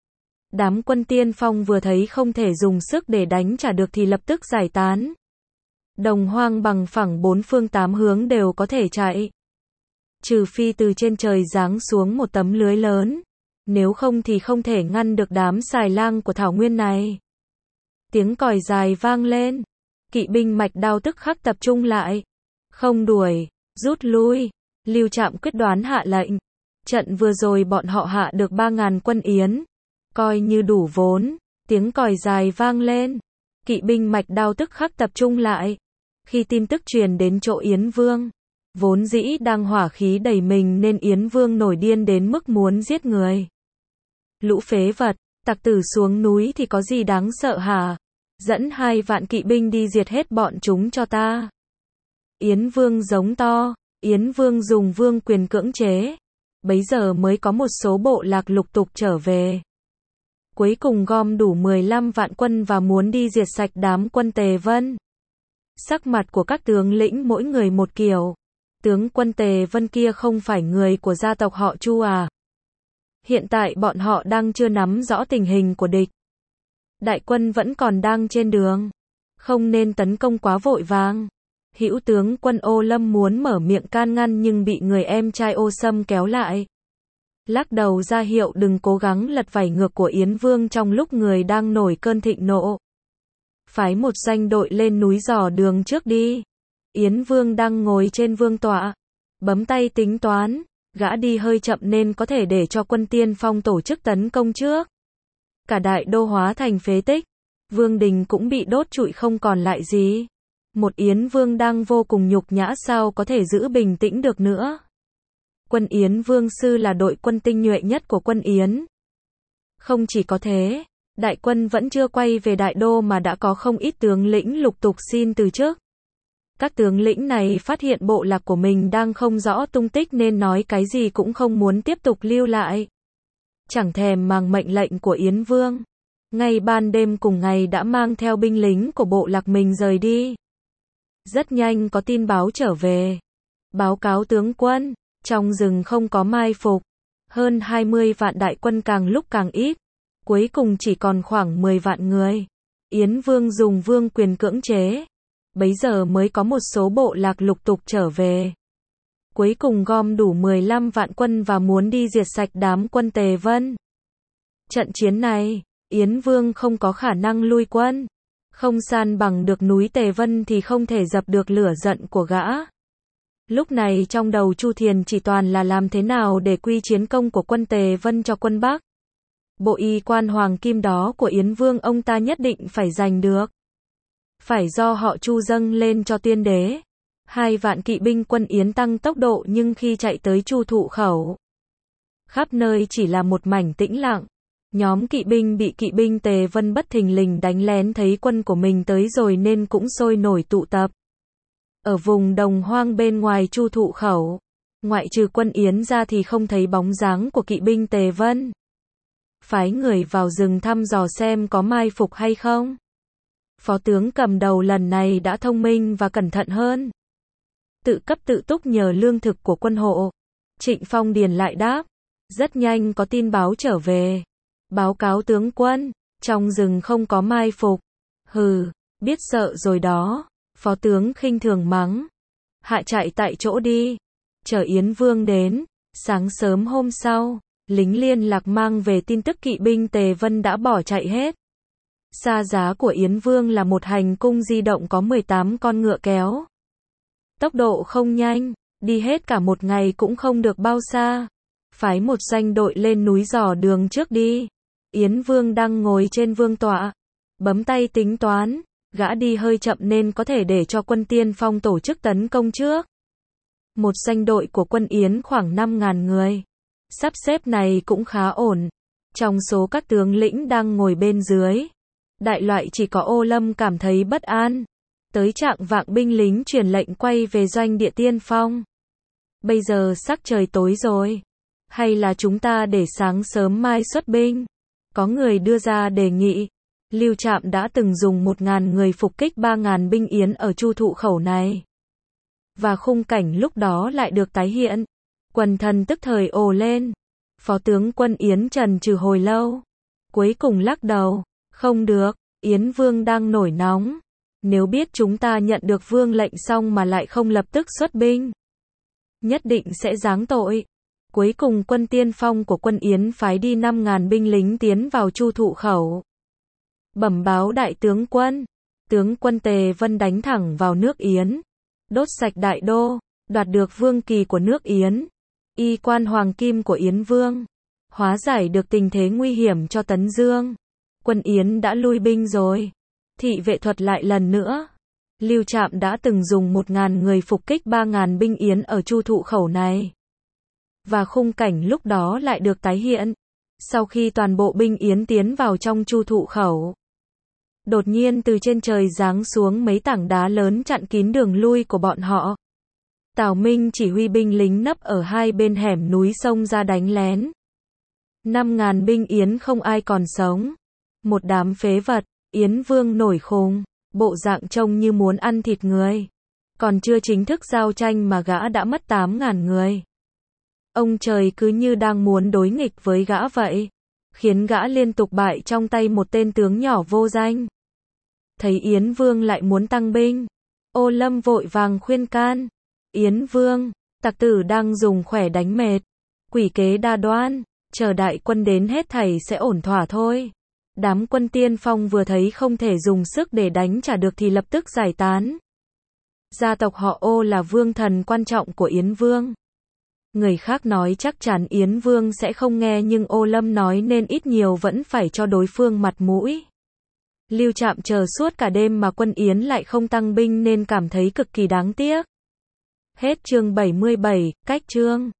Đám quân tiên phong vừa thấy không thể dùng sức để đánh trả được thì lập tức giải tán. Đồng hoang bằng phẳng 4 phương 8 hướng đều có thể chạy. Trừ phi từ trên trời giáng xuống một tấm lưới lớn. Nếu không thì không thể ngăn được đám xài lang của thảo nguyên này. Tiếng còi dài vang lên. Kỵ binh mạch đao tức khắc tập trung lại. Không đuổi, rút lui. Lưu Trạm quyết đoán hạ lệnh. Trận vừa rồi bọn họ hạ được 3.000 quân Yến. Coi như đủ vốn. Tiếng còi dài vang lên. Kỵ binh mạch đao tức khắc tập trung lại. Khi tin tức truyền đến chỗ Yến Vương, vốn dĩ đang hỏa khí đầy mình nên Yến Vương nổi điên đến mức muốn giết người. Lũ phế vật, tặc tử xuống núi thì có gì đáng sợ hả? Dẫn 2 vạn kỵ binh đi diệt hết bọn chúng cho ta. Yến Vương giống to, Yến Vương dùng vương quyền cưỡng chế. Bấy giờ mới có một số bộ lạc lục tục trở về. Cuối cùng gom đủ 15 vạn quân và muốn đi diệt sạch đám quân Tề Vân. Sắc mặt của các tướng lĩnh mỗi người một kiểu. Tướng quân Tề Vân kia không phải người của gia tộc họ Chu à? Hiện tại bọn họ đang chưa nắm rõ tình hình của địch. Đại quân vẫn còn đang trên đường. Không nên tấn công quá vội vàng. Hữu tướng quân Ô Lâm muốn mở miệng can ngăn nhưng bị người em trai Ô Sâm kéo lại. Lắc đầu ra hiệu đừng cố gắng lật vảy ngược của Yến Vương trong lúc người đang nổi cơn thịnh nộ. Phái một doanh đội lên núi dò đường trước đi. Yến Vương đang ngồi trên vương tọa. Bấm tay tính toán. Gã đi hơi chậm nên có thể để cho quân tiên phong tổ chức tấn công trước. Cả đại đô hóa thành phế tích. Vương đình cũng bị đốt trụi không còn lại gì. Một Yến Vương đang vô cùng nhục nhã sao có thể giữ bình tĩnh được nữa. Quân Yến Vương sư là đội quân tinh nhuệ nhất của quân Yến. Không chỉ có thế, đại quân vẫn chưa quay về đại đô mà đã có không ít tướng lĩnh lục tục xin từ chức. Các tướng lĩnh này phát hiện bộ lạc của mình đang không rõ tung tích nên nói cái gì cũng không muốn tiếp tục lưu lại. Chẳng thèm mang mệnh lệnh của Yến Vương. Ngay ban đêm cùng ngày đã mang theo binh lính của bộ lạc mình rời đi. Rất nhanh có tin báo trở về. Báo cáo tướng quân, trong rừng không có mai phục. Hơn 20 vạn đại quân càng lúc càng ít. Cuối cùng chỉ còn khoảng 10 vạn người. Yến Vương dùng vương quyền cưỡng chế. Bấy giờ mới có một số bộ lạc lục tục trở về. Cuối cùng gom đủ 15 vạn quân và muốn đi diệt sạch đám quân Tề Vân. Trận chiến này, Yến Vương không có khả năng lui quân. Không san bằng được núi Tề Vân thì không thể dập được lửa giận của gã. Lúc này trong đầu Chu Thiền chỉ toàn là làm thế nào để quy chiến công của quân Tề Vân cho quân Bắc. Bộ y quan hoàng kim đó của Yến Vương ông ta nhất định phải giành được. Phải do họ Chu dâng lên cho tiên đế. 2 vạn kỵ binh quân Yến tăng tốc độ nhưng khi chạy tới Chu Thụ Khẩu, khắp nơi chỉ là một mảnh tĩnh lặng. Nhóm kỵ binh bị kỵ binh Tề Vân bất thình lình đánh lén thấy quân của mình tới rồi nên cũng sôi nổi tụ tập. Ở vùng đồng hoang bên ngoài Chu Thụ Khẩu, ngoại trừ quân Yến ra thì không thấy bóng dáng của kỵ binh Tề Vân. Phái người vào rừng thăm dò xem có mai phục hay không. Phó tướng cầm đầu lần này đã thông minh và cẩn thận hơn. Tự cấp tự túc nhờ lương thực của quân hộ. Trịnh Phong Điền lại đáp. Rất nhanh có tin báo trở về. Báo cáo tướng quân, trong rừng không có mai phục. Hừ, biết sợ rồi đó. Phó tướng khinh thường mắng. Hạ chạy tại chỗ đi. Chờ Yến Vương đến. Sáng sớm hôm sau, lính liên lạc mang về tin tức kỵ binh Tề Vân đã bỏ chạy hết. Xa giá của Yến Vương là một hành cung di động có 18 con ngựa kéo. Tốc độ không nhanh, đi hết cả một ngày cũng không được bao xa. Phái một doanh đội lên núi dò đường trước đi. Yến Vương đang ngồi trên vương tọa, bấm tay tính toán, gã đi hơi chậm nên có thể để cho quân tiên phong tổ chức tấn công trước. Một doanh đội của quân Yến khoảng 5.000 người. Sắp xếp này cũng khá ổn. Trong số các tướng lĩnh đang ngồi bên dưới, đại loại chỉ có Ô Lâm cảm thấy bất an. Tới trạng vạng binh lính truyền lệnh quay về doanh địa tiên phong. Bây giờ sắc trời tối rồi. Hay là chúng ta để sáng sớm mai xuất binh? Có người đưa ra đề nghị. Lưu Trạm đã từng dùng 1.000 người phục kích 3.000 binh Yến ở Chu Thụ Khẩu này. Và khung cảnh lúc đó lại được tái hiện. Quần thần tức thời ồ lên. Phó tướng quân Yến trần trừ hồi lâu. Cuối cùng lắc đầu. Không được, Yến Vương đang nổi nóng. Nếu biết chúng ta nhận được vương lệnh xong mà lại không lập tức xuất binh, nhất định sẽ giáng tội. Cuối cùng quân tiên phong của quân Yến phái đi 5.000 binh lính tiến vào Chu Thụ Khẩu. Bẩm báo đại tướng quân Tề Vân đánh thẳng vào nước Yến, đốt sạch đại đô, đoạt được vương kỳ của nước Yến, y quan hoàng kim của Yến Vương, hóa giải được tình thế nguy hiểm cho Tấn Dương. Quân Yến đã lui binh rồi. Thị vệ thuật lại lần nữa. Lưu Trạm đã từng dùng 1.000 người phục kích 3.000 binh Yến ở Chu Thụ Khẩu này. Và khung cảnh lúc đó lại được tái hiện. Sau khi toàn bộ binh Yến tiến vào trong Chu Thụ Khẩu, đột nhiên từ trên trời giáng xuống mấy tảng đá lớn chặn kín đường lui của bọn họ. Tào Minh chỉ huy binh lính nấp ở hai bên hẻm núi xông ra đánh lén. 5.000 binh Yến không ai còn sống. Một đám phế vật. Yến Vương nổi khùng, bộ dạng trông như muốn ăn thịt người. Còn chưa chính thức giao tranh mà gã đã mất 8.000 người. Ông trời cứ như đang muốn đối nghịch với gã vậy, khiến gã liên tục bại trong tay một tên tướng nhỏ vô danh. Thấy Yến Vương lại muốn tăng binh, Ô Lâm vội vàng khuyên can. Yến Vương, tặc tử đang dùng khỏe đánh mệt, quỷ kế đa đoan, chờ đại quân đến hết thảy sẽ ổn thỏa thôi. Đám quân tiên phong vừa thấy không thể dùng sức để đánh trả được thì lập tức giải tán. Gia tộc họ Ô là vương thần quan trọng của Yến Vương. Người khác nói chắc chắn Yến Vương sẽ không nghe nhưng Ô Lâm nói nên ít nhiều vẫn phải cho đối phương mặt mũi. Lưu Trạm chờ suốt cả đêm mà quân Yến lại không tăng binh nên cảm thấy cực kỳ đáng tiếc. Hết chương 77, cách chương.